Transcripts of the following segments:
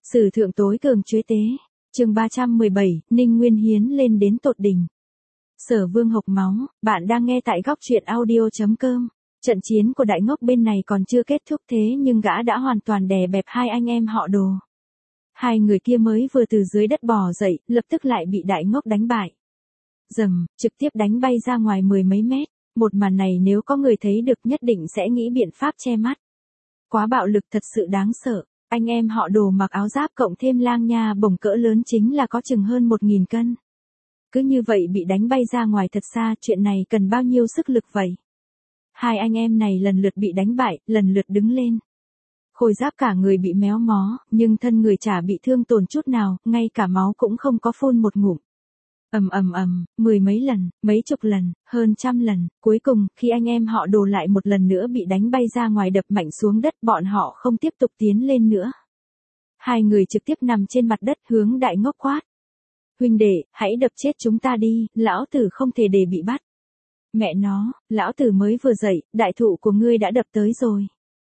Sử thượng tối cường chuế tế. Chương 317, Ninh Nguyên Hiến lên đến tột đỉnh. Sở Vương hộc máu, bạn đang nghe tại góc truyện audio.com. Trận chiến của Đại Ngốc bên này còn chưa kết thúc thế nhưng gã đã hoàn toàn đè bẹp hai anh em họ Đồ. Hai người kia mới vừa từ dưới đất bò dậy, lập tức lại bị Đại Ngốc đánh bại. Rầm, trực tiếp đánh bay ra ngoài mười mấy mét. Một màn này nếu có người thấy được nhất định sẽ nghĩ biện pháp che mắt. Quá bạo lực thật sự đáng sợ. Anh em họ Đồ mặc áo giáp cộng thêm lang nha bổng cỡ lớn chính là có chừng hơn 1000 cân. Cứ như vậy bị đánh bay ra ngoài thật xa, chuyện này cần bao nhiêu sức lực vậy? Hai anh em này lần lượt bị đánh bại, lần lượt đứng lên. Khôi giáp cả người bị méo mó, nhưng thân người chả bị thương tổn chút nào, ngay cả máu cũng không có phun một ngụm. Mười mấy lần, mấy chục lần, hơn 100 lần, cuối cùng, khi anh em họ Đồ lại một lần nữa bị đánh bay ra ngoài đập mạnh xuống đất, bọn họ không tiếp tục tiến lên nữa. Hai người trực tiếp nằm trên mặt đất hướng Đại Ngốc quát. Huynh đệ, hãy đập chết chúng ta đi, lão tử không thể để bị bắt. Mẹ nó, lão tử mới vừa dậy, đại thụ của ngươi đã đập tới rồi.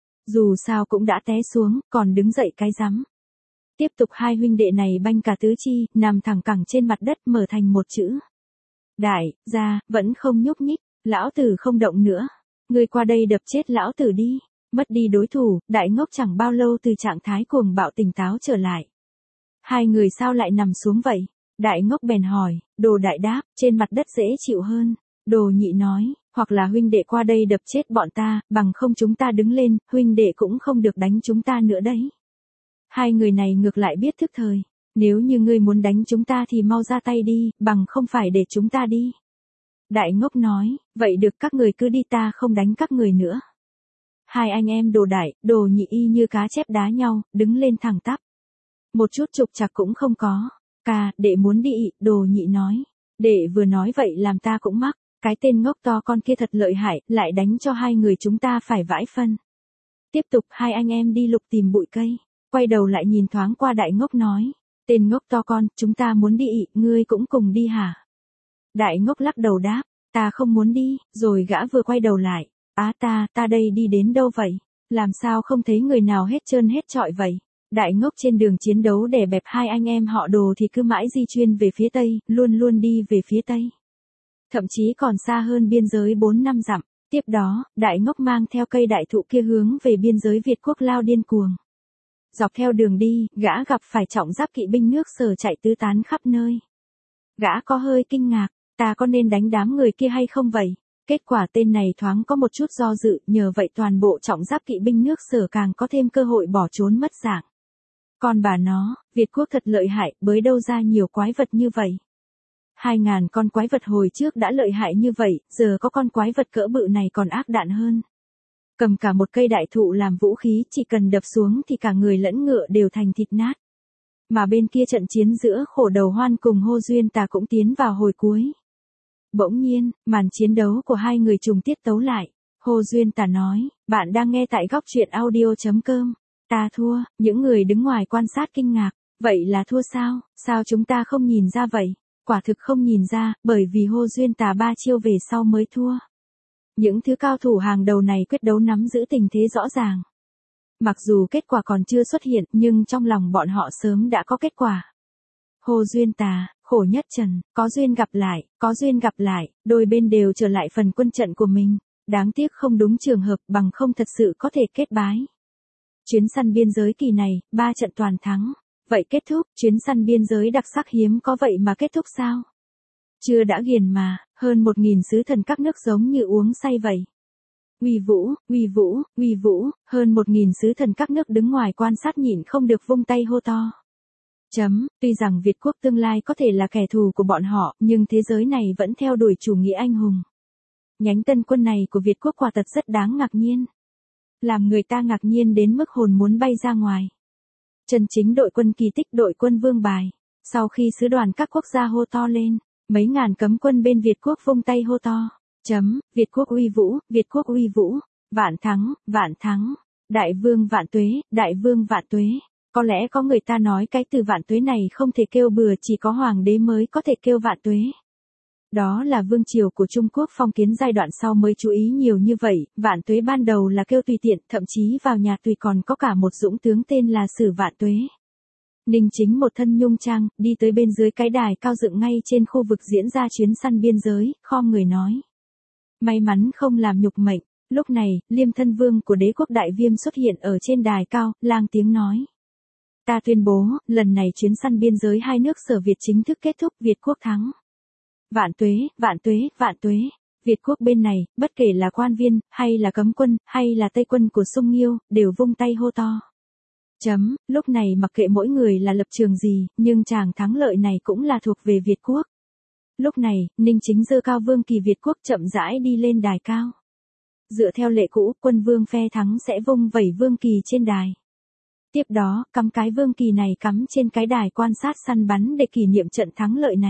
Dù sao cũng đã té xuống, còn đứng dậy cái rắm. Tiếp tục hai huynh đệ này banh cả tứ chi, nằm thẳng cẳng trên mặt đất mở thành một chữ. Đại, gia, vẫn không nhúc nhích, lão tử không động nữa. Ngươi qua đây đập chết lão tử đi. Mất đi đối thủ, Đại Ngốc chẳng bao lâu từ trạng thái cuồng bạo tỉnh táo trở lại. Hai người sao lại nằm xuống vậy? Đại Ngốc bèn hỏi, Đồ đại đáp, trên mặt đất dễ chịu hơn. Đồ nhị nói, hoặc là huynh đệ qua đây đập chết bọn ta, bằng không chúng ta đứng lên, huynh đệ cũng không được đánh chúng ta nữa đấy. Hai người này ngược lại biết thức thời, nếu như ngươi muốn đánh chúng ta thì mau ra tay đi, bằng không phải để chúng ta đi. Đại Ngốc nói, vậy được các người cứ đi, ta không đánh các người nữa. Hai anh em Đồ đại, Đồ nhị y như cá chép đá nhau, đứng lên thẳng tắp. Một chút trục trặc cũng không có. Ca, đệ muốn đi, Đồ nhị nói. Đệ vừa nói vậy làm ta cũng mắc, cái tên ngốc to con kia thật lợi hại, lại đánh cho hai người chúng ta phải vãi phân. Tiếp tục hai anh em đi lục tìm bụi cây, quay đầu lại nhìn thoáng qua Đại Ngốc nói, tên ngốc to con, chúng ta muốn đi, ngươi cũng cùng đi hả? Đại Ngốc lắc đầu đáp, ta không muốn đi, rồi gã vừa quay đầu lại, ta đây đi đến đâu vậy? Làm sao không thấy người nào hết trơn hết trọi vậy? Đại Ngốc trên đường chiến đấu đè bẹp hai anh em họ Đồ thì cứ mãi di chuyển về phía tây, luôn luôn đi về phía tây. Thậm chí còn xa hơn biên giới 4-5 dặm. Tiếp đó, Đại Ngốc mang theo cây đại thụ kia hướng về biên giới Việt Quốc lao điên cuồng. Dọc theo đường đi, gã gặp phải trọng giáp kỵ binh nước Sở chạy tứ tán khắp nơi. Gã có hơi kinh ngạc, ta có nên đánh đám người kia hay không vậy? Kết quả tên này thoáng có một chút do dự, nhờ vậy toàn bộ trọng giáp kỵ binh nước Sở càng có thêm cơ hội bỏ trốn mất dạng. Còn bà nó, Việt Quốc thật lợi hại, bới đâu ra nhiều quái vật như vậy. 2000 con quái vật hồi trước đã lợi hại như vậy, giờ có con quái vật cỡ bự này còn ác đạn hơn. Cầm cả một cây đại thụ làm vũ khí, chỉ cần đập xuống thì cả người lẫn ngựa đều thành thịt nát. Mà bên kia trận chiến giữa Khổ Đầu Hoan cùng Hô Duyên Tà cũng tiến vào hồi cuối. Bỗng nhiên, màn chiến đấu của hai người trùng tiết tấu lại. Hô Duyên Tà nói, bạn đang nghe tại góc truyện audio.com. Ta thua, những người đứng ngoài quan sát kinh ngạc. Vậy là thua sao? Sao chúng ta không nhìn ra vậy? Quả thực không nhìn ra, bởi vì Hô Duyên Tà 3 chiêu về sau mới thua. Những thứ cao thủ hàng đầu này quyết đấu nắm giữ tình thế rõ ràng. Mặc dù kết quả còn chưa xuất hiện, nhưng trong lòng bọn họ sớm đã có kết quả. Hô Duyên Tà, Khổ Nhất Trần, có duyên gặp lại, đôi bên đều trở lại phần quân trận của mình. Đáng tiếc không đúng trường hợp, bằng không thật sự có thể kết bái. Chuyến săn biên giới kỳ này, 3 trận toàn thắng. Vậy kết thúc, chuyến săn biên giới đặc sắc hiếm có vậy mà kết thúc sao? Chưa đã ghiền mà, hơn 1000 sứ thần các nước giống như uống say vậy. Uy vũ, hơn 1000 sứ thần các nước đứng ngoài quan sát nhịn không được vung tay hô to. Tuy rằng Việt Quốc tương lai có thể là kẻ thù của bọn họ, nhưng thế giới này vẫn theo đuổi chủ nghĩa anh hùng. Nhánh tân quân này của Việt Quốc quả thật rất đáng ngạc nhiên. Làm người ta ngạc nhiên đến mức hồn muốn bay ra ngoài. Chân chính đội quân kỳ tích, đội quân vương bài. Sau khi sứ đoàn các quốc gia hô to lên, mấy ngàn cấm quân bên Việt Quốc vung tay hô to. Việt Quốc uy vũ, vạn thắng, đại vương vạn tuế. Có lẽ có người ta nói cái từ vạn tuế này không thể kêu bừa, chỉ có hoàng đế mới có thể kêu vạn tuế. Đó là vương triều của Trung Quốc phong kiến giai đoạn sau mới chú ý nhiều như vậy, vạn tuế ban đầu là kêu tùy tiện, thậm chí vào nhà Tùy còn có cả một dũng tướng tên là Sử Vạn Tuế. Ninh Chính một thân nhung trang, đi tới bên dưới cái đài cao dựng ngay trên khu vực diễn ra chuyến săn biên giới, khom người nói. May mắn không làm nhục mệnh. Lúc này, Liêm thân vương của đế quốc Đại Viêm xuất hiện ở trên đài cao, lang tiếng nói. Ta tuyên bố, lần này chuyến săn biên giới hai nước Sở Việt chính thức kết thúc, Việt quốc thắng. Vạn tuế, vạn tuế, vạn tuế. Việt quốc bên này, bất kể là quan viên, hay là cấm quân, hay là Tây quân của Sung Nghiêu, đều vung tay hô to. Lúc này mặc kệ mỗi người là lập trường gì, nhưng chàng thắng lợi này cũng là thuộc về Việt quốc. Lúc này, Ninh Chính giơ cao vương kỳ Việt quốc chậm rãi đi lên đài cao. Dựa theo lệ cũ, quân vương phe thắng sẽ vung vẩy vương kỳ trên đài. Tiếp đó, cắm cái vương kỳ này cắm trên cái đài quan sát săn bắn để kỷ niệm trận thắng lợi này.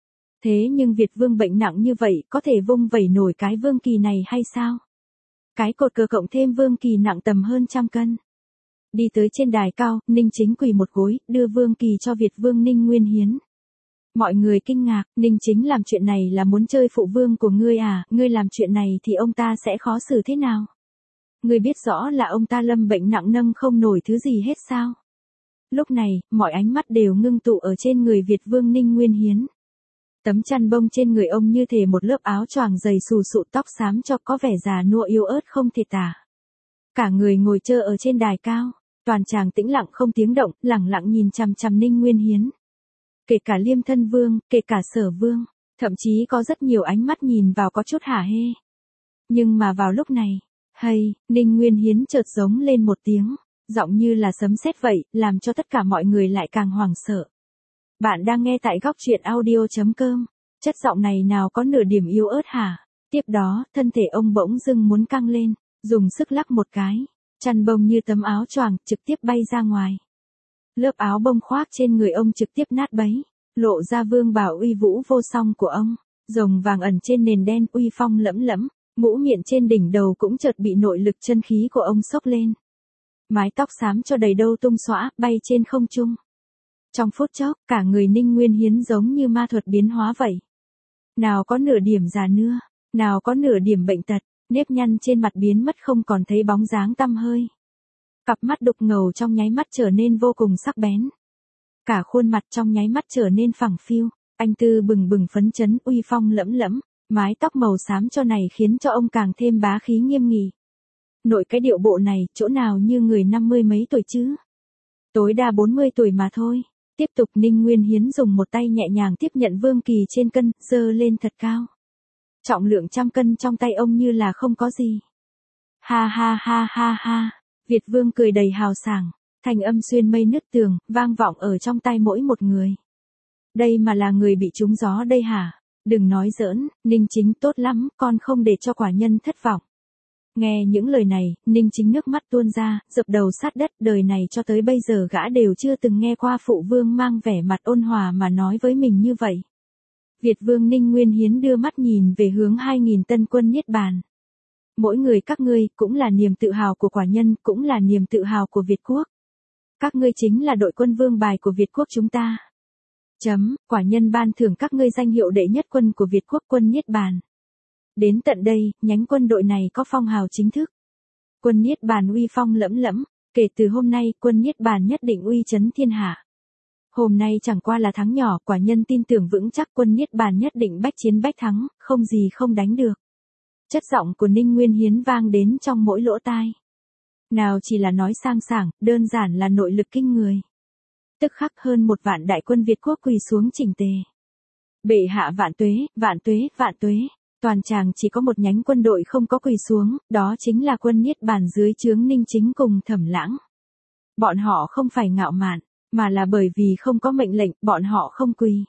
Thế nhưng Việt vương bệnh nặng như vậy có thể vung vẩy nổi cái vương kỳ này hay sao? Cái cột cờ cộng thêm vương kỳ nặng tầm hơn 100 cân. Đi tới trên đài cao, Ninh Chính quỳ một gối, đưa vương kỳ cho Việt vương Ninh Nguyên Hiến. Mọi người kinh ngạc, Ninh Chính làm chuyện này là muốn chơi phụ vương của ngươi à, ngươi làm chuyện này thì ông ta sẽ khó xử thế nào? Ngươi biết rõ là ông ta lâm bệnh nặng nâng không nổi thứ gì hết sao? Lúc này, mọi ánh mắt đều ngưng tụ ở trên người Việt vương Ninh Nguyên Hiến. Tấm chăn bông trên người ông như thể một lớp áo choàng dày xù xụ, tóc xám cho có vẻ già nua yếu ớt không thể tả. Cả người ngồi trơ ở trên đài cao, toàn tràng tĩnh lặng không tiếng động, lẳng lặng nhìn chằm chằm Ninh Nguyên Hiến. Kể cả Liêm thân vương, kể cả Sở vương, thậm chí có rất nhiều ánh mắt nhìn vào có chút hả hê. Nhưng mà vào lúc này, Ninh Nguyên Hiến chợt giống lên một tiếng, giọng như là sấm sét vậy, làm cho tất cả mọi người lại càng hoảng sợ. Bạn đang nghe tại góc truyện audio.com, chất giọng này nào có nửa điểm yếu ớt hả? Tiếp đó, thân thể ông bỗng dưng muốn căng lên, dùng sức lắc một cái, chăn bông như tấm áo choàng trực tiếp bay ra ngoài. Lớp áo bông khoác trên người ông trực tiếp nát bấy, lộ ra vương bào uy vũ vô song của ông, rồng vàng ẩn trên nền đen uy phong lẫm lẫm, mũ miệng trên đỉnh đầu cũng chợt bị nội lực chân khí của ông xốc lên. Mái tóc xám cho đầy đâu tung xõa, bay trên không trung. Trong phút chốc, cả người Ninh Nguyên Hiến giống như ma thuật biến hóa vậy. Nào có nửa điểm già nua, nào có nửa điểm bệnh tật, nếp nhăn trên mặt biến mất không còn thấy bóng dáng tăm hơi. Cặp mắt đục ngầu trong nháy mắt trở nên vô cùng sắc bén. Cả khuôn mặt trong nháy mắt trở nên phẳng phiu, anh tư bừng bừng phấn chấn uy phong lẫm lẫm, mái tóc màu xám cho này khiến cho ông càng thêm bá khí nghiêm nghị. Nội cái điệu bộ này, chỗ nào như người 50 mấy tuổi chứ? Tối đa 40 tuổi mà thôi. Tiếp tục Ninh Nguyên Hiến dùng một tay nhẹ nhàng tiếp nhận vương kỳ trên cân, giơ lên thật cao. Trọng lượng 100 cân trong tay ông như là không có gì. Ha ha ha ha ha, Việt vương cười đầy hào sảng, thanh âm xuyên mây nứt tường, vang vọng ở trong tai mỗi một người. Đây mà là người bị trúng gió đây hả? Đừng nói giỡn, Ninh Chính tốt lắm, con không để cho quả nhân thất vọng. Nghe những lời này, Ninh Chính nước mắt tuôn ra, dập đầu sát đất, đời này cho tới bây giờ gã đều chưa từng nghe qua phụ vương mang vẻ mặt ôn hòa mà nói với mình như vậy. Việt vương Ninh Nguyên Hiến đưa mắt nhìn về hướng 2.000 tân quân Niết Bàn. Mỗi người các ngươi cũng là niềm tự hào của quả nhân, cũng là niềm tự hào của Việt quốc. Các ngươi chính là đội quân vương bài của Việt quốc chúng ta. Quả nhân ban thưởng các ngươi danh hiệu đệ nhất quân của Việt quốc quân Niết Bàn. Đến tận đây, nhánh quân đội này có phong hào chính thức. Quân Niết Bàn uy phong lẫm lẫm, kể từ hôm nay quân Niết Bàn nhất định uy chấn thiên hạ. Hôm nay chẳng qua là thắng nhỏ, quả nhân tin tưởng vững chắc quân Niết Bàn nhất định bách chiến bách thắng, không gì không đánh được. Chất giọng của Ninh Nguyên Hiến vang đến trong mỗi lỗ tai. Nào chỉ là nói sang sảng, đơn giản là nội lực kinh người. Tức khắc hơn 1 vạn đại quân Việt quốc quỳ xuống chỉnh tề. Bệ hạ vạn tuế, vạn tuế, vạn tuế. Toàn tràng chỉ có một nhánh quân đội không có quỳ xuống, đó chính là quân Niết Bàn dưới trướng Ninh Chính cùng Thẩm Lãng. Bọn họ không phải ngạo mạn, mà là bởi vì không có mệnh lệnh, bọn họ không quỳ.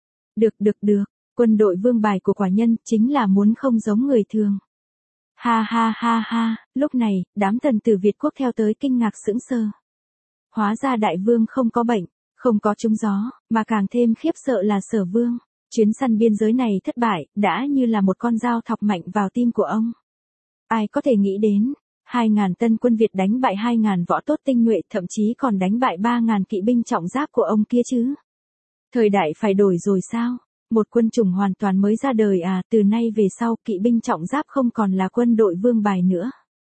Được, quân đội vương bài của quả nhân chính là muốn không giống người thường. Ha ha ha ha, lúc này, đám thần tử Việt quốc theo tới kinh ngạc sững sờ. Hóa ra đại vương không có bệnh, không có trúng gió, mà càng thêm khiếp sợ là Sở vương. Chuyến săn biên giới này thất bại, đã như là một con dao thọc mạnh vào tim của ông. Ai có thể nghĩ đến, 2.000 tân quân Việt đánh bại 2.000 võ tốt tinh nhuệ, thậm chí còn đánh bại 3.000 kỵ binh trọng giáp của ông kia chứ. Thời đại phải đổi rồi sao? Một quân chủng hoàn toàn mới ra đời à, từ nay về sau kỵ binh trọng giáp không còn là quân đội vương bài nữa.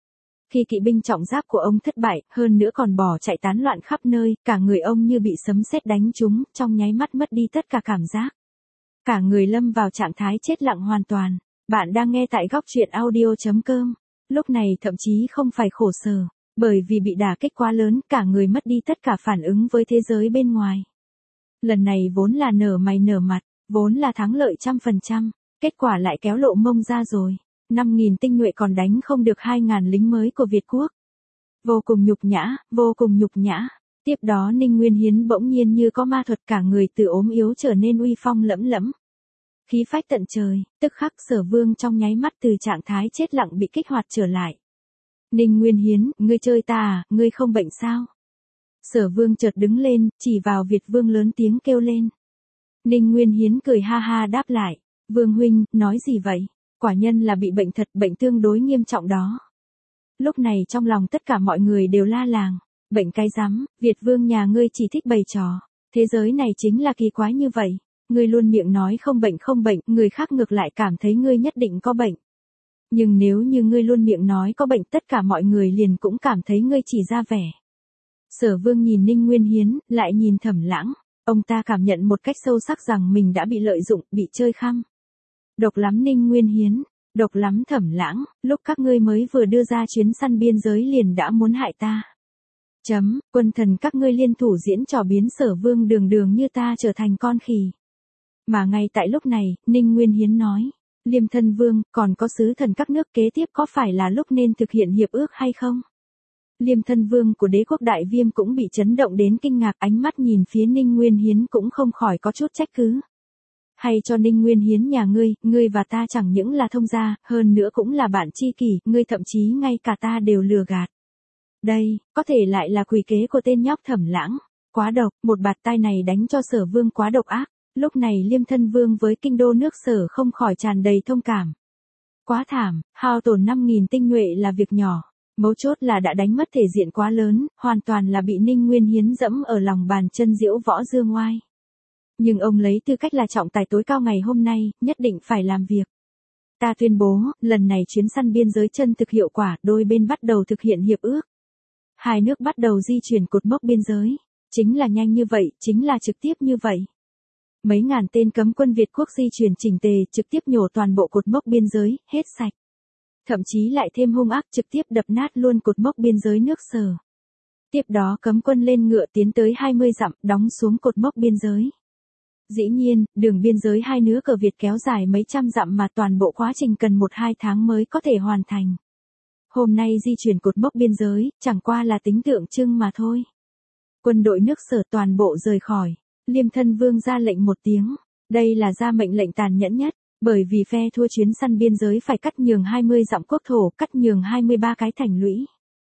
Khi kỵ binh trọng giáp của ông thất bại, hơn nữa còn bỏ chạy tán loạn khắp nơi, cả người ông như bị sấm sét đánh trúng, trong nháy mắt mất đi tất cả cảm giác. Cả người lâm vào trạng thái chết lặng hoàn toàn. Bạn đang nghe tại góc truyện audio.com. Lúc này thậm chí không phải khổ sở, bởi vì bị đả kích quá lớn, cả người mất đi tất cả phản ứng với thế giới bên ngoài. Lần này vốn là nở mày nở mặt, vốn là thắng lợi 100%, kết quả lại kéo lộ mông ra rồi. 5.000 tinh nhuệ còn đánh không được 2.000 lính mới của Việt Quốc. Vô cùng nhục nhã, vô cùng nhục nhã. Tiếp đó Ninh Nguyên Hiến bỗng nhiên như có ma thuật, cả người từ ốm yếu trở nên uy phong lẫm lẫm. Khí phách tận trời, tức khắc Sở Vương trong nháy mắt từ trạng thái chết lặng bị kích hoạt trở lại. Ninh Nguyên Hiến, ngươi chơi ta à, ngươi không bệnh sao? Sở Vương chợt đứng lên, chỉ vào Việt Vương lớn tiếng kêu lên. Ninh Nguyên Hiến cười ha ha đáp lại. Vương huynh, nói gì vậy? Quả nhân là bị bệnh thật, bệnh tương đối nghiêm trọng đó. Lúc này trong lòng tất cả mọi người đều la làng. Bệnh cái rắm, Việt Vương nhà ngươi chỉ thích bày trò. Thế giới này chính là kỳ quái như vậy. Ngươi luôn miệng nói không bệnh, người khác ngược lại cảm thấy ngươi nhất định có bệnh. Nhưng nếu như ngươi luôn miệng nói có bệnh, tất cả mọi người liền cũng cảm thấy ngươi chỉ ra vẻ. Sở Vương nhìn Ninh Nguyên Hiến, lại nhìn Thẩm Lãng. Ông ta cảm nhận một cách sâu sắc rằng mình đã bị lợi dụng, bị chơi khăm. Độc lắm Ninh Nguyên Hiến, độc lắm Thẩm Lãng, lúc các ngươi mới vừa đưa ra chuyến săn biên giới liền đã muốn hại ta. Quân thần các ngươi liên thủ diễn trò biến Sở Vương đường đường như ta trở thành con khỉ. Mà ngay tại lúc này, Ninh Nguyên Hiến nói, Liêm Thân Vương, còn có sứ thần các nước kế tiếp có phải là lúc nên thực hiện hiệp ước hay không? Liêm Thân Vương của đế quốc Đại Viêm cũng bị chấn động đến kinh ngạc, ánh mắt nhìn phía Ninh Nguyên Hiến cũng không khỏi có chút trách cứ. Hay cho Ninh Nguyên Hiến nhà ngươi và ta chẳng những là thông gia, hơn nữa cũng là bạn tri kỷ, ngươi thậm chí ngay cả ta đều lừa gạt. Đây, có thể lại là quỷ kế của tên nhóc Thẩm Lãng. Quá độc, một bạt tai này đánh cho Sở Vương quá độc ác. Lúc này Liêm Thân Vương với kinh đô nước Sở không khỏi tràn đầy thông cảm. Quá thảm, hao tổn 5.000 tinh nhuệ là việc nhỏ. Mấu chốt là đã đánh mất thể diện quá lớn, hoàn toàn là bị Ninh Nguyên Hiến dẫm ở lòng bàn chân diễu võ dương oai. Nhưng ông lấy tư cách là trọng tài tối cao ngày hôm nay, nhất định phải làm việc. Ta tuyên bố, lần này chuyến săn biên giới chân thực hiệu quả, đôi bên bắt đầu thực hiện hiệp ước. Hai nước bắt đầu di chuyển cột mốc biên giới. Chính là nhanh như vậy, chính là trực tiếp như vậy. Mấy ngàn tên cấm quân Việt Quốc di chuyển chỉnh tề, trực tiếp nhổ toàn bộ cột mốc biên giới, hết sạch. Thậm chí lại thêm hung ác, trực tiếp đập nát luôn cột mốc biên giới nước Sở. Tiếp đó cấm quân lên ngựa tiến tới 20 dặm, đóng xuống cột mốc biên giới. Dĩ nhiên, đường biên giới hai nước cờ Việt kéo dài mấy trăm dặm mà toàn bộ quá trình cần 1-2 tháng mới có thể hoàn thành. Hôm nay di chuyển cột mốc biên giới, chẳng qua là tính tượng trưng mà thôi. Quân đội nước Sở toàn bộ rời khỏi. Liêm Thân Vương ra lệnh một tiếng. Đây là ra mệnh lệnh tàn nhẫn nhất, bởi vì phe thua chuyến săn biên giới phải cắt nhường 20 dặm quốc thổ, cắt nhường 23 cái thành lũy.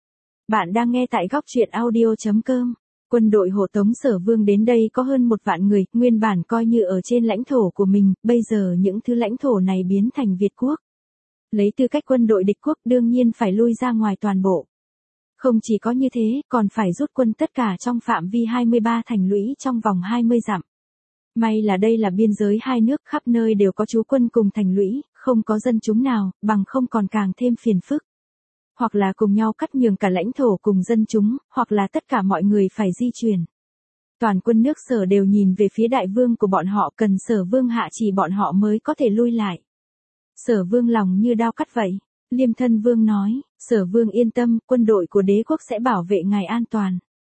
Bạn đang nghe tại góc truyện audio.com. Quân đội hộ tống Sở Vương đến đây có hơn 1 vạn người, nguyên bản coi như ở trên lãnh thổ của mình, bây giờ những thứ lãnh thổ này biến thành Việt Quốc. Lấy tư cách quân đội địch quốc đương nhiên phải lui ra ngoài toàn bộ. Không chỉ có như thế, còn phải rút quân tất cả trong phạm vi 23 thành lũy trong vòng 20 dặm. May là đây là biên giới hai nước, khắp nơi đều có trú quân cùng thành lũy, không có dân chúng nào, bằng không còn càng thêm phiền phức. Hoặc là cùng nhau cắt nhường cả lãnh thổ cùng dân chúng, hoặc là tất cả mọi người phải di chuyển. Toàn quân nước Sở đều nhìn về phía đại vương của bọn họ, cần Sở Vương hạ chỉ bọn họ mới có thể lui lại. Sở Vương lòng như đao cắt vậy. Liêm Thân Vương nói, Sở Vương yên tâm, quân đội của đế quốc sẽ bảo vệ ngài an toàn.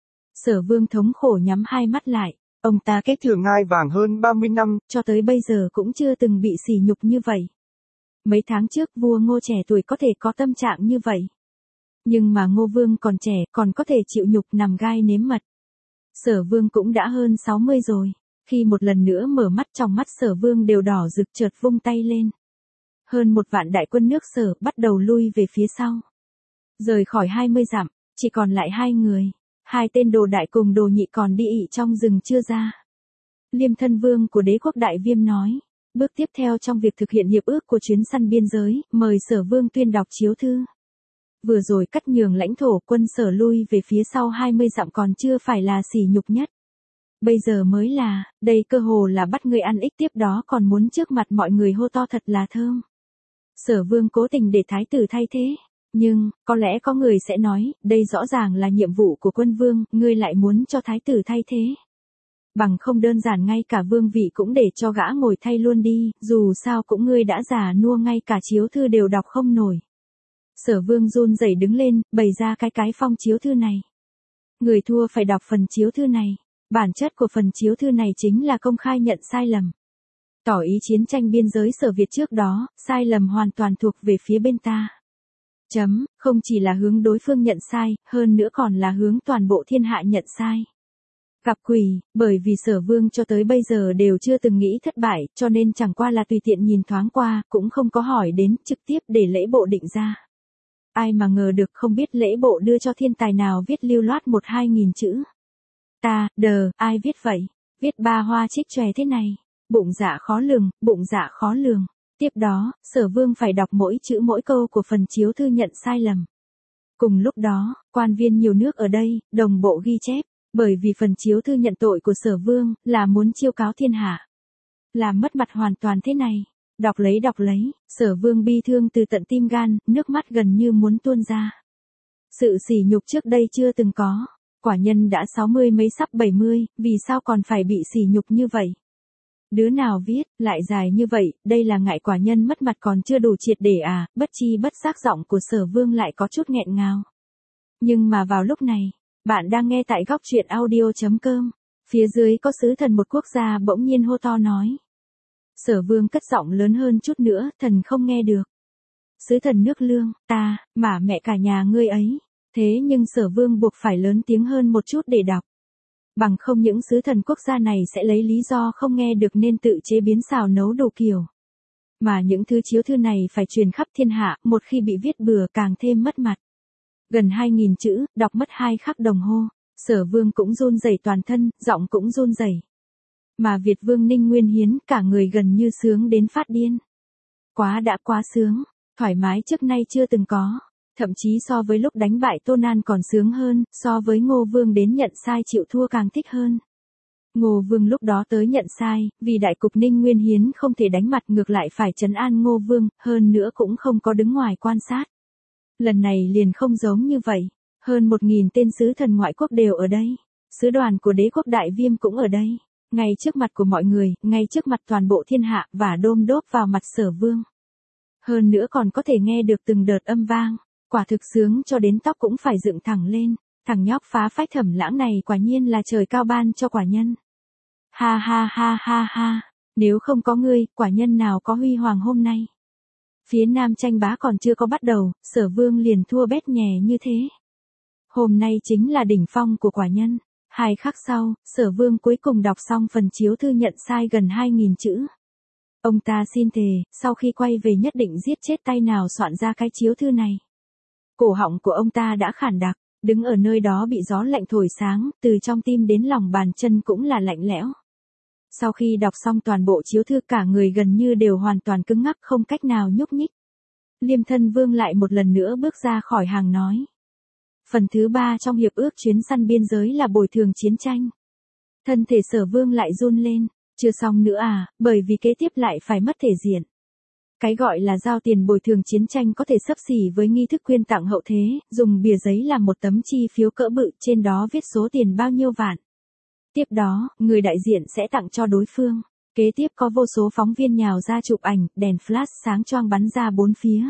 Sở Vương thống khổ nhắm hai mắt lại, ông ta kế thừa ngai vàng hơn 30 năm, cho tới bây giờ cũng chưa từng bị sỉ nhục như vậy. Mấy tháng trước vua Ngô trẻ tuổi có thể có tâm trạng như vậy. Nhưng mà Ngô Vương còn trẻ, còn có thể chịu nhục nằm gai nếm mật. Sở Vương cũng đã hơn 60 rồi, khi một lần nữa mở mắt trong mắt Sở Vương đều đỏ rực, chợt vung tay lên. Hơn 1 vạn đại quân nước Sở bắt đầu lui về phía sau. Rời khỏi 20 dặm, chỉ còn lại 2 người. 2 tên Đồ Đại cùng Đồ Nhị còn đi ị trong rừng chưa ra. Liêm Thân Vương của đế quốc Đại Viêm nói, bước tiếp theo trong việc thực hiện hiệp ước của chuyến săn biên giới, mời Sở Vương tuyên đọc chiếu thư. Vừa rồi cắt nhường lãnh thổ, quân Sở lui về phía sau 20 dặm còn chưa phải là sỉ nhục nhất. Bây giờ mới là, đây cơ hồ là bắt người ăn ích, tiếp đó còn muốn trước mặt mọi người hô to thật là thơm. Sở Vương cố tình để thái tử thay thế. Nhưng, có lẽ có người sẽ nói, đây rõ ràng là nhiệm vụ của quân vương, ngươi lại muốn cho thái tử thay thế. Bằng không đơn giản ngay cả vương vị cũng để cho gã ngồi thay luôn đi, dù sao cũng ngươi đã già nua ngay cả chiếu thư đều đọc không nổi. Sở Vương run rẩy đứng lên, bày ra cái phong chiếu thư này. Người thua phải đọc phần chiếu thư này. Bản chất của phần chiếu thư này chính là công khai nhận sai lầm. Tỏ ý chiến tranh biên giới Sở Việt trước đó, sai lầm hoàn toàn thuộc về phía bên ta. Không chỉ là hướng đối phương nhận sai, hơn nữa còn là hướng toàn bộ thiên hạ nhận sai. Gặp quỷ, bởi vì Sở Vương cho tới bây giờ đều chưa từng nghĩ thất bại, cho nên chẳng qua là tùy tiện nhìn thoáng qua, cũng không có hỏi đến, trực tiếp để lễ bộ định ra. Ai mà ngờ được không biết lễ bộ đưa cho thiên tài nào viết lưu loát 1-2 nghìn chữ. Ai viết vậy? Viết ba hoa trích chòe thế này. Bụng dạ khó lường, bụng dạ khó lường. Tiếp đó, Sở Vương phải đọc mỗi chữ mỗi câu của phần chiếu thư nhận sai lầm. Cùng lúc đó, quan viên nhiều nước ở đây, đồng bộ ghi chép, bởi vì phần chiếu thư nhận tội của Sở Vương, là muốn chiêu cáo thiên hạ. Làm mất mặt hoàn toàn thế này. Đọc lấy, Sở Vương bi thương từ tận tim gan, nước mắt gần như muốn tuôn ra. Sự sỉ nhục trước đây chưa từng có. Quả nhân đã 60 mấy sắp 70, vì sao còn phải bị sỉ nhục như vậy? Đứa nào viết, lại dài như vậy, đây là ngại quả nhân mất mặt còn chưa đủ triệt để à, bất chi bất giác giọng của Sở Vương lại có chút nghẹn ngào. Nhưng mà vào lúc này, bạn đang nghe tại góc truyện audio.com, phía dưới có sứ thần một quốc gia bỗng nhiên hô to nói. Sở Vương cất giọng lớn hơn chút nữa, thần không nghe được. Sứ thần nước Lương, ta, mà mẹ cả nhà ngươi ấy. Thế nhưng Sở Vương buộc phải lớn tiếng hơn một chút để đọc. Bằng không những sứ thần quốc gia này sẽ lấy lý do không nghe được nên tự chế biến xào nấu đủ kiểu. Mà những thứ chiếu thư này phải truyền khắp thiên hạ, một khi bị viết bừa càng thêm mất mặt. Gần 2.000 chữ, đọc mất 2 khắc đồng hồ. Sở Vương cũng run rẩy toàn thân, giọng cũng run rẩy. Mà Việt Vương Ninh Nguyên Hiến cả người gần như sướng đến phát điên. Quá sướng, thoải mái trước nay chưa từng có. Thậm chí so với lúc đánh bại Tô Nan còn sướng hơn, so với Ngô Vương đến nhận sai chịu thua càng thích hơn. Ngô Vương lúc đó tới nhận sai, vì đại cục Ninh Nguyên Hiến không thể đánh mặt ngược lại phải trấn an Ngô Vương, hơn nữa cũng không có đứng ngoài quan sát. Lần này liền không giống như vậy, hơn 1.000 tên sứ thần ngoại quốc đều ở đây, sứ đoàn của đế quốc Đại Viêm cũng ở đây, ngay trước mặt của mọi người, ngay trước mặt toàn bộ thiên hạ và đôm đốp vào mặt Sở Vương. Hơn nữa còn có thể nghe được từng đợt âm vang. Quả thực sướng cho đến tóc cũng phải dựng thẳng lên, thằng nhóc phá phách Thẩm Lãng này quả nhiên là trời cao ban cho quả nhân. Ha, nếu không có ngươi, quả nhân nào có huy hoàng hôm nay. Phía Nam tranh bá còn chưa có bắt đầu, Sở Vương liền thua bét nhè như thế. Hôm nay chính là đỉnh phong của quả nhân. 2 khắc sau, Sở Vương cuối cùng đọc xong phần chiếu thư nhận sai gần 2.000 chữ. Ông ta xin thề, sau khi quay về nhất định giết chết tay nào soạn ra cái chiếu thư này. Cổ họng của ông ta đã khản đặc, đứng ở nơi đó bị gió lạnh thổi sáng, từ trong tim đến lòng bàn chân cũng là lạnh lẽo. Sau khi đọc xong toàn bộ chiếu thư cả người gần như đều hoàn toàn cứng ngắc không cách nào nhúc nhích. Liêm Thân Vương lại một lần nữa bước ra khỏi hàng nói. Phần thứ 3 trong hiệp ước chuyến săn biên giới là bồi thường chiến tranh. Thân thể Sở Vương lại run lên, chưa xong nữa à, bởi vì kế tiếp lại phải mất thể diện. Cái gọi là giao tiền bồi thường chiến tranh có thể xấp xỉ với nghi thức quyên tặng hậu thế, dùng bìa giấy làm một tấm chi phiếu cỡ bự, trên đó viết số tiền bao nhiêu vạn. Tiếp đó, người đại diện sẽ tặng cho đối phương. Kế tiếp có vô số phóng viên nhào ra chụp ảnh, đèn flash sáng choang bắn ra bốn phía.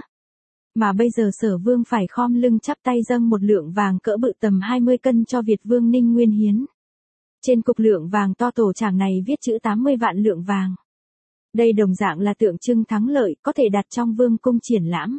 Mà bây giờ Sở Vương phải khom lưng chắp tay dâng một lượng vàng cỡ bự tầm 20 cân cho Việt Vương Ninh Nguyên Hiến. Trên cục lượng vàng to tổ tràng này viết chữ 80 vạn lượng vàng. Đây đồng dạng là tượng trưng thắng lợi, có thể đặt trong vương cung triển lãm.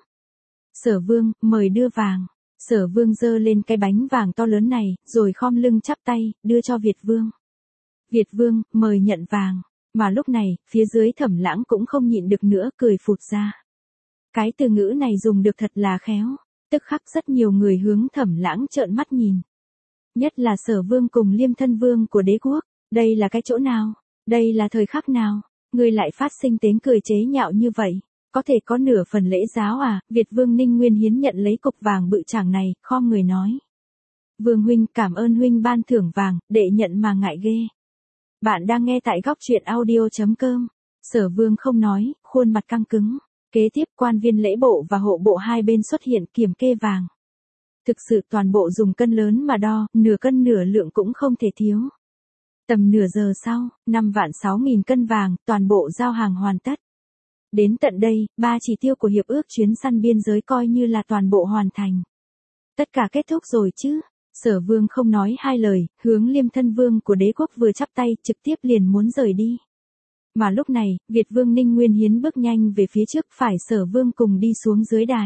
Sở Vương, mời đưa vàng. Sở Vương giơ lên cái bánh vàng to lớn này, rồi khom lưng chắp tay, đưa cho Việt Vương. Việt Vương, mời nhận vàng. Mà lúc này, phía dưới Thẩm Lãng cũng không nhịn được nữa, cười phụt ra. Cái từ ngữ này dùng được thật là khéo. Tức khắc rất nhiều người hướng Thẩm Lãng trợn mắt nhìn. Nhất là Sở Vương cùng Liêm Thân Vương của đế quốc. Đây là cái chỗ nào? Đây là thời khắc nào? Ngươi lại phát sinh tiếng cười chế nhạo như vậy, có thể có nửa phần lễ giáo à? Việt Vương Ninh Nguyên Hiến nhận lấy cục vàng bự chảng này, khom người nói. Vương huynh, cảm ơn huynh ban thưởng vàng, đệ nhận mà ngại ghê. Bạn đang nghe tại góc truyện audio.com. Sở Vương không nói, khuôn mặt căng cứng. Kế tiếp quan viên lễ bộ và hộ bộ hai bên xuất hiện kiểm kê vàng. Thực sự toàn bộ dùng cân lớn mà đo, nửa cân nửa lượng cũng không thể thiếu. Tầm nửa giờ sau, 5.600.000 cân vàng, toàn bộ giao hàng hoàn tất. Đến tận đây, 3 chỉ tiêu của hiệp ước chuyến săn biên giới coi như là toàn bộ hoàn thành. Tất cả kết thúc rồi chứ. Sở Vương không nói hai lời, hướng Liêm thân vương của đế quốc vừa chắp tay, trực tiếp liền muốn rời đi. Mà lúc này, Việt Vương Ninh Nguyên Hiến bước nhanh về phía trước, phải Sở Vương cùng đi xuống dưới đài.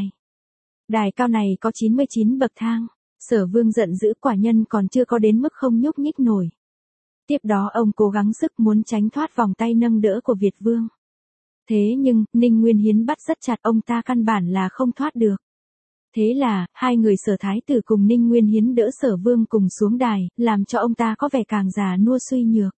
Đài cao này có 99 bậc thang. Sở Vương giận dữ, quả nhân còn chưa có đến mức không nhúc nhích nổi. Tiếp đó ông cố gắng sức muốn tránh thoát vòng tay nâng đỡ của Việt Vương. Thế nhưng, Ninh Nguyên Hiến bắt rất chặt, ông ta căn bản là không thoát được. Thế là, hai người Sở Thái tử cùng Ninh Nguyên Hiến đỡ Sở Vương cùng xuống đài, làm cho ông ta có vẻ càng già nua suy nhược.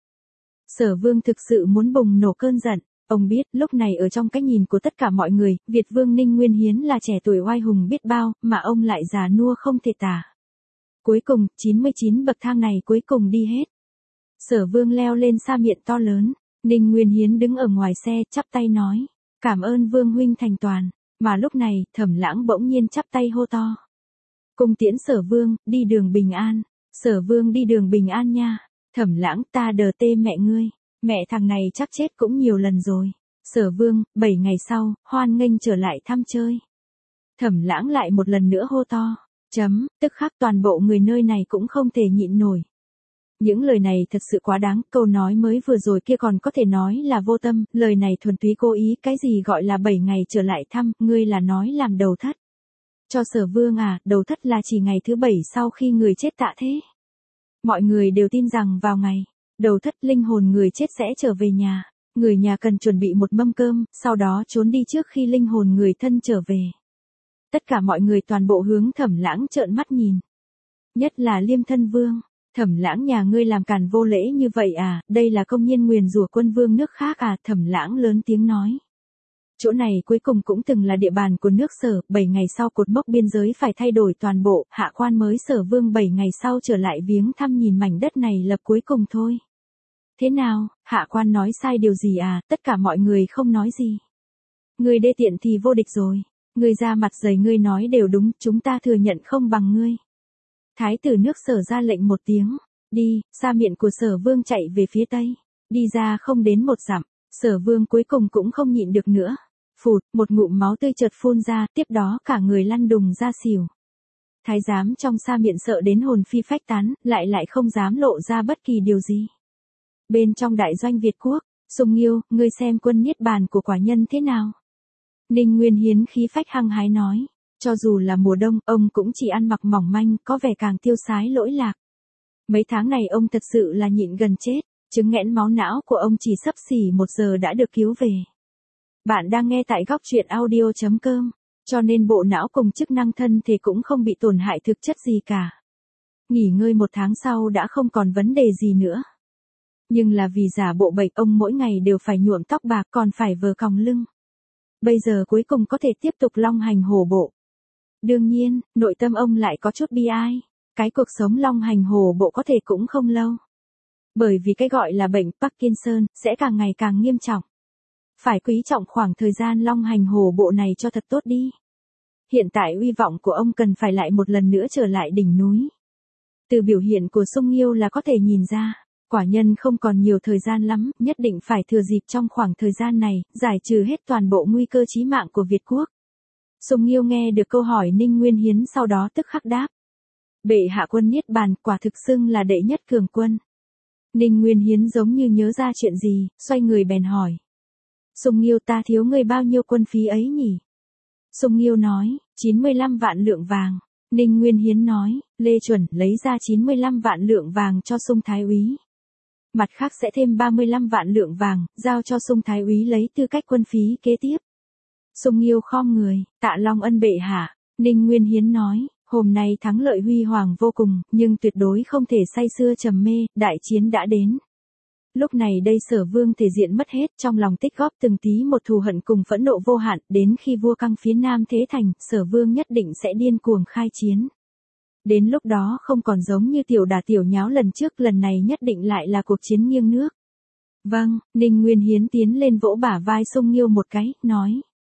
Sở Vương thực sự muốn bùng nổ cơn giận. Ông biết, lúc này ở trong cái nhìn của tất cả mọi người, Việt Vương Ninh Nguyên Hiến là trẻ tuổi oai hùng biết bao, mà ông lại già nua không thể tả. Cuối cùng, 99 bậc thang này cuối cùng đi hết. Sở Vương leo lên sa miện to lớn. Ninh Nguyên Hiến đứng ở ngoài xe, chắp tay nói. Cảm ơn Vương huynh thành toàn. Mà lúc này, Thẩm Lãng bỗng nhiên chắp tay hô to. Cung tiễn Sở Vương, đi đường bình an. Sở Vương đi đường bình an nha. Thẩm Lãng, ta đờ tê mẹ ngươi. Mẹ thằng này chắc chết cũng nhiều lần rồi. Sở Vương, 7 ngày sau, hoan nghênh trở lại thăm chơi. Thẩm Lãng lại một lần nữa hô to. Tức khắc toàn bộ người nơi này cũng không thể nhịn nổi. Những lời này thật sự quá đáng, câu nói mới vừa rồi kia còn có thể nói là vô tâm, lời này thuần túy cố ý, cái gì gọi là 7 ngày trở lại thăm, ngươi là nói làm đầu thất. Cho Sở Vương à, đầu thất là chỉ ngày thứ 7 sau khi người chết tạ thế. Mọi người đều tin rằng vào ngày đầu thất linh hồn người chết sẽ trở về nhà, người nhà cần chuẩn bị một mâm cơm, sau đó trốn đi trước khi linh hồn người thân trở về. Tất cả mọi người toàn bộ hướng Thẩm Lãng trợn mắt nhìn. Nhất là Liêm thân vương. Thẩm Lãng nhà ngươi làm càn vô lễ như vậy à, đây là công nhiên nguyền rủa quân vương nước khác à, Thẩm Lãng lớn tiếng nói. Chỗ này cuối cùng cũng từng là địa bàn của nước Sở, 7 ngày sau cột mốc biên giới phải thay đổi toàn bộ, hạ quan mới Sở Vương 7 ngày sau trở lại viếng thăm nhìn mảnh đất này lập cuối cùng thôi. Thế nào, hạ quan nói sai điều gì à, tất cả mọi người không nói gì. Người đê tiện thì vô địch rồi, người ra mặt dày ngươi nói đều đúng, chúng ta thừa nhận không bằng ngươi. Thái tử nước Sở ra lệnh một tiếng, đi, sa miện của Sở Vương chạy về phía tây, đi ra không đến một dặm, Sở Vương cuối cùng cũng không nhịn được nữa. Phụt, một ngụm máu tươi chợt phun ra, tiếp đó cả người lăn đùng ra xỉu. Thái giám trong sa miện sợ đến hồn phi phách tán, lại không dám lộ ra bất kỳ điều gì. Bên trong đại doanh Việt Quốc, Sung Nghiêu, ngươi xem quân niết bàn của quả nhân thế nào? Ninh Nguyên Hiến khí phách hăng hái nói, cho dù là mùa đông, ông cũng chỉ ăn mặc mỏng manh, có vẻ càng tiêu sái lỗi lạc. Mấy tháng này ông thật sự là nhịn gần chết, chứng nghẽn máu não của ông chỉ xấp xỉ 1 giờ đã được cứu về. Bạn đang nghe tại góc truyện audio.com, cho nên bộ não cùng chức năng thân thể cũng không bị tổn hại thực chất gì cả. Nghỉ ngơi 1 tháng sau đã không còn vấn đề gì nữa. Nhưng là vì giả bộ bệnh, ông mỗi ngày đều phải nhuộm tóc bạc còn phải vờ còng lưng. Bây giờ cuối cùng có thể tiếp tục long hành hổ bộ. Đương nhiên, nội tâm ông lại có chút bi ai. Cái cuộc sống long hành hổ bộ có thể cũng không lâu. Bởi vì cái gọi là bệnh Parkinson sẽ càng ngày càng nghiêm trọng. Phải quý trọng khoảng thời gian long hành hổ bộ này cho thật tốt đi. Hiện tại uy vọng của ông cần phải lại một lần nữa trở lại đỉnh núi. Từ biểu hiện của Sung Nghiêu là có thể nhìn ra, quả nhân không còn nhiều thời gian lắm, nhất định phải thừa dịp trong khoảng thời gian này, giải trừ hết toàn bộ nguy cơ chí mạng của Việt Quốc. Sung Nghiêu nghe được câu hỏi Ninh Nguyên Hiến sau đó tức khắc đáp. Bệ hạ quân niết bàn quả thực xưng là đệ nhất cường quân. Ninh Nguyên Hiến giống như nhớ ra chuyện gì, xoay người bèn hỏi. Sung Nghiêu, ta thiếu ngươi bao nhiêu quân phí ấy nhỉ? Sung Nghiêu nói, 95 vạn lượng vàng. Ninh Nguyên Hiến nói, Lê Chuẩn lấy ra 95 vạn lượng vàng cho Sung Thái úy. Mặt khác sẽ thêm 35 vạn lượng vàng, giao cho Sung Thái úy lấy tư cách quân phí kế tiếp. Sung Nghiêu khom người, tạ long ân bệ hạ. Ninh Nguyên Hiến nói, hôm nay thắng lợi huy hoàng vô cùng, nhưng tuyệt đối không thể say sưa trầm mê, đại chiến đã đến. Lúc này đây Sở Vương thể diện mất hết, trong lòng tích góp từng tí một thù hận cùng phẫn nộ vô hạn, đến khi vua căng phía Nam thế thành, Sở Vương nhất định sẽ điên cuồng khai chiến. Đến lúc đó không còn giống như tiểu đả tiểu nháo lần trước, lần này nhất định lại là cuộc chiến nghiêng nước. Vâng, Ninh Nguyên Hiến tiến lên vỗ bả vai Sung Nghiêu một cái, nói.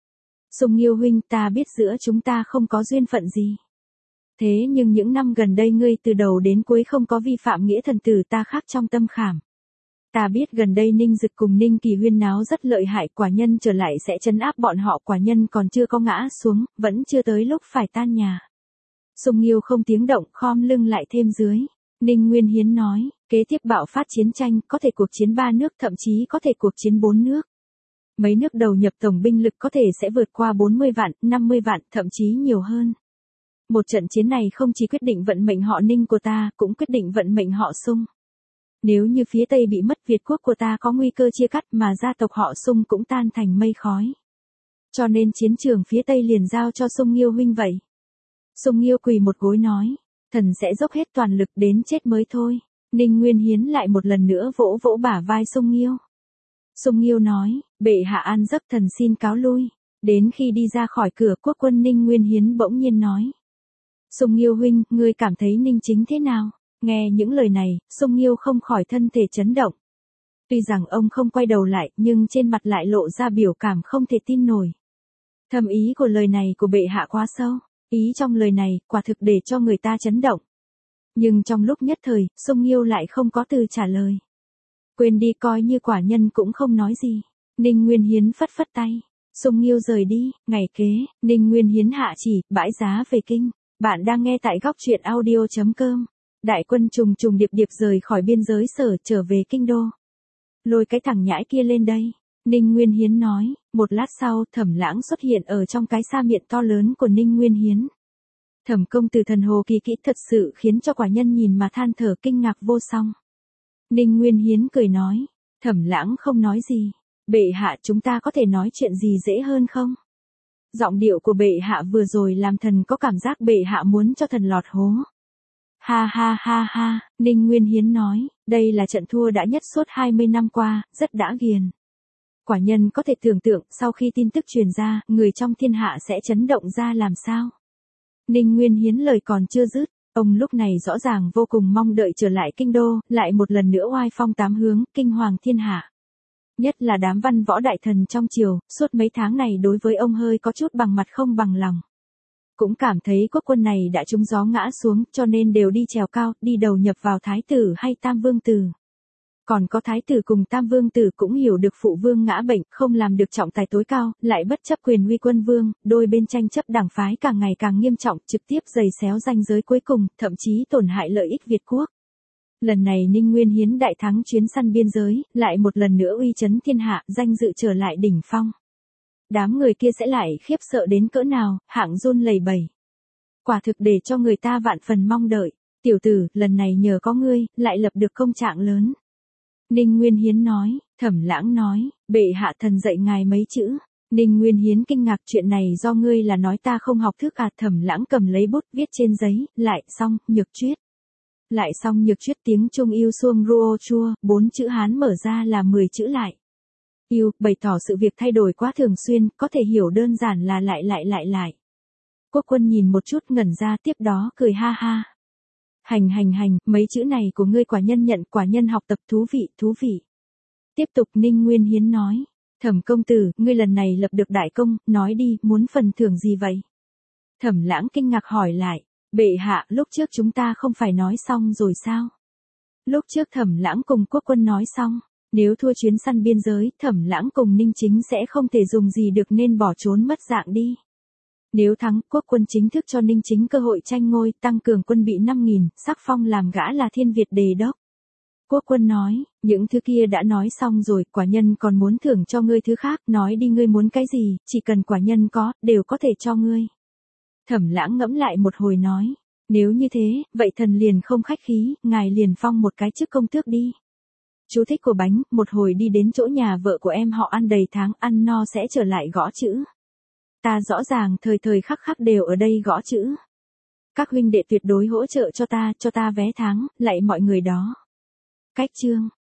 Sung Nghiêu huynh, ta biết giữa chúng ta không có duyên phận gì. Thế nhưng những năm gần đây ngươi từ đầu đến cuối không có vi phạm nghĩa thần tử ta khắc trong tâm khảm. Ta biết gần đây Ninh Dực cùng Ninh Kỳ huyên náo rất lợi hại, quả nhân trở lại sẽ trấn áp bọn họ, quả nhân còn chưa có ngã xuống, vẫn chưa tới lúc phải tan nhà. Sung Nghiêu không tiếng động, khom lưng lại thêm dưới. Ninh Nguyên Hiến nói, kế tiếp bạo phát chiến tranh, có thể cuộc chiến 3 nước, thậm chí có thể cuộc chiến 4 nước. Mấy nước đầu nhập tổng binh lực có thể sẽ vượt qua 40 vạn, 50 vạn, thậm chí nhiều hơn. Một trận chiến này không chỉ quyết định vận mệnh họ Ninh của ta, cũng quyết định vận mệnh họ Sung. Nếu như phía Tây bị mất, Việt quốc của ta có nguy cơ chia cắt, mà gia tộc họ Sung cũng tan thành mây khói. Cho nên chiến trường phía Tây liền giao cho Sung Nghiêu huynh vậy. Sung Nghiêu quỳ một gối nói, thần sẽ dốc hết toàn lực đến chết mới thôi. Ninh Nguyên Hiến lại một lần nữa vỗ vỗ bả vai Sung Nghiêu. Sung Nghiêu nói, bệ hạ an giấc, thần xin cáo lui. Đến khi đi ra khỏi cửa quốc quân, Ninh Nguyên Hiến bỗng nhiên nói, Sung Nghiêu huynh, ngươi cảm thấy Ninh Chính thế nào? Nghe những lời này, Sung Nghiêu không khỏi thân thể chấn động. Tuy rằng ông không quay đầu lại, nhưng trên mặt lại lộ ra biểu cảm không thể tin nổi. Thâm ý của lời này của bệ hạ quá sâu, ý trong lời này, quả thực để cho người ta chấn động. Nhưng trong lúc nhất thời, Sung Nghiêu lại không có từ trả lời. Quên đi, coi như quả nhân cũng không nói gì. Ninh Nguyên Hiến phất phất tay. Sung Nghiêu rời đi, ngày kế, Ninh Nguyên Hiến hạ chỉ, bãi giá về kinh. Bạn đang nghe tại góc truyện audio.com. Đại quân trùng trùng điệp điệp rời khỏi biên giới Sở trở về kinh đô. Lôi cái thằng nhãi kia lên đây. Ninh Nguyên Hiến nói, một lát sau Thẩm Lãng xuất hiện ở trong cái sa miệng to lớn của Ninh Nguyên Hiến. Thẩm công tử thần hồ kỳ kỹ thật sự khiến cho quả nhân nhìn mà than thở kinh ngạc vô song. Ninh Nguyên Hiến cười nói, Thẩm Lãng không nói gì. Bệ hạ, chúng ta có thể nói chuyện gì dễ hơn không? Giọng điệu của bệ hạ vừa rồi làm thần có cảm giác bệ hạ muốn cho thần lọt hố. Ha ha ha ha, Ninh Nguyên Hiến nói, đây là trận thua đã nhất suốt 20 năm qua, rất đã ghiền. Quả nhân có thể tưởng tượng sau khi tin tức truyền ra, người trong thiên hạ sẽ chấn động ra làm sao. Ninh Nguyên Hiến lời còn chưa dứt, ông lúc này rõ ràng vô cùng mong đợi trở lại kinh đô, lại một lần nữa oai phong tám hướng, kinh hoàng thiên hạ. Nhất là đám văn võ đại thần trong triều, suốt mấy tháng này đối với ông hơi có chút bằng mặt không bằng lòng. Cũng cảm thấy quốc quân này đã trúng gió ngã xuống, cho nên đều đi trèo cao, đi đầu nhập vào thái tử hay tam vương tử. Còn có thái tử cùng tam vương tử cũng hiểu được phụ vương ngã bệnh, không làm được trọng tài tối cao, lại bất chấp quyền uy quân vương, đôi bên tranh chấp đảng phái càng ngày càng nghiêm trọng, trực tiếp giày xéo ranh giới cuối cùng, thậm chí tổn hại lợi ích Việt quốc. Lần này Ninh Nguyên Hiến đại thắng chuyến săn biên giới, lại một lần nữa uy chấn thiên hạ, danh dự trở lại đỉnh phong. Đám người kia sẽ lại khiếp sợ đến cỡ nào, hạng run lẩy bẩy. Quả thực để cho người ta vạn phần mong đợi. Tiểu tử, lần này nhờ có ngươi, lại lập được công trạng lớn. Ninh Nguyên Hiến nói, Thẩm Lãng nói, bệ hạ thần dạy ngài mấy chữ. Ninh Nguyên Hiến kinh ngạc, chuyện này do ngươi là nói ta không học thức à? Thẩm Lãng cầm lấy bút viết trên giấy, lại xong, nhược chuyết. Lại xong nhược chuyết, tiếng Trung yêu xuông ruo chua, 4 chữ Hán mở ra là 10 chữ lại. Yêu, bày tỏ sự việc thay đổi quá thường xuyên, có thể hiểu đơn giản là lại. Quốc quân nhìn một chút ngẩn ra, tiếp đó cười ha ha. Hành, mấy chữ này của ngươi quả nhân nhận, quả nhân học tập, thú vị. Tiếp tục Ninh Nguyên Hiến nói, Thẩm công tử, ngươi lần này lập được đại công, nói đi, muốn phần thưởng gì vậy? Thẩm Lãng kinh ngạc hỏi lại, bệ hạ, lúc trước chúng ta không phải nói xong rồi sao? Lúc trước Thẩm Lãng cùng quốc quân nói xong, nếu thua chuyến săn biên giới, Thẩm Lãng cùng Ninh Chính sẽ không thể dùng gì được nên bỏ trốn mất dạng đi. Nếu thắng, quốc quân chính thức cho Ninh Chính cơ hội tranh ngôi, tăng cường quân bị 5.000, sắc phong làm gã là Thiên Việt Đề Đốc. Quốc quân nói, những thứ kia đã nói xong rồi, quả nhân còn muốn thưởng cho ngươi thứ khác, nói đi ngươi muốn cái gì, chỉ cần quả nhân có, đều có thể cho ngươi. Thẩm Lãng ngẫm lại một hồi nói, nếu như thế, vậy thần liền không khách khí, ngài liền phong một cái chức công tước đi. Chú thích của bánh, một hồi đi đến chỗ nhà vợ của em họ ăn đầy tháng, ăn no sẽ trở lại gõ chữ. Ta rõ ràng thời khắc đều ở đây gõ chữ. Các huynh đệ tuyệt đối hỗ trợ cho ta vé tháng, lại mọi người đó. Cách chương.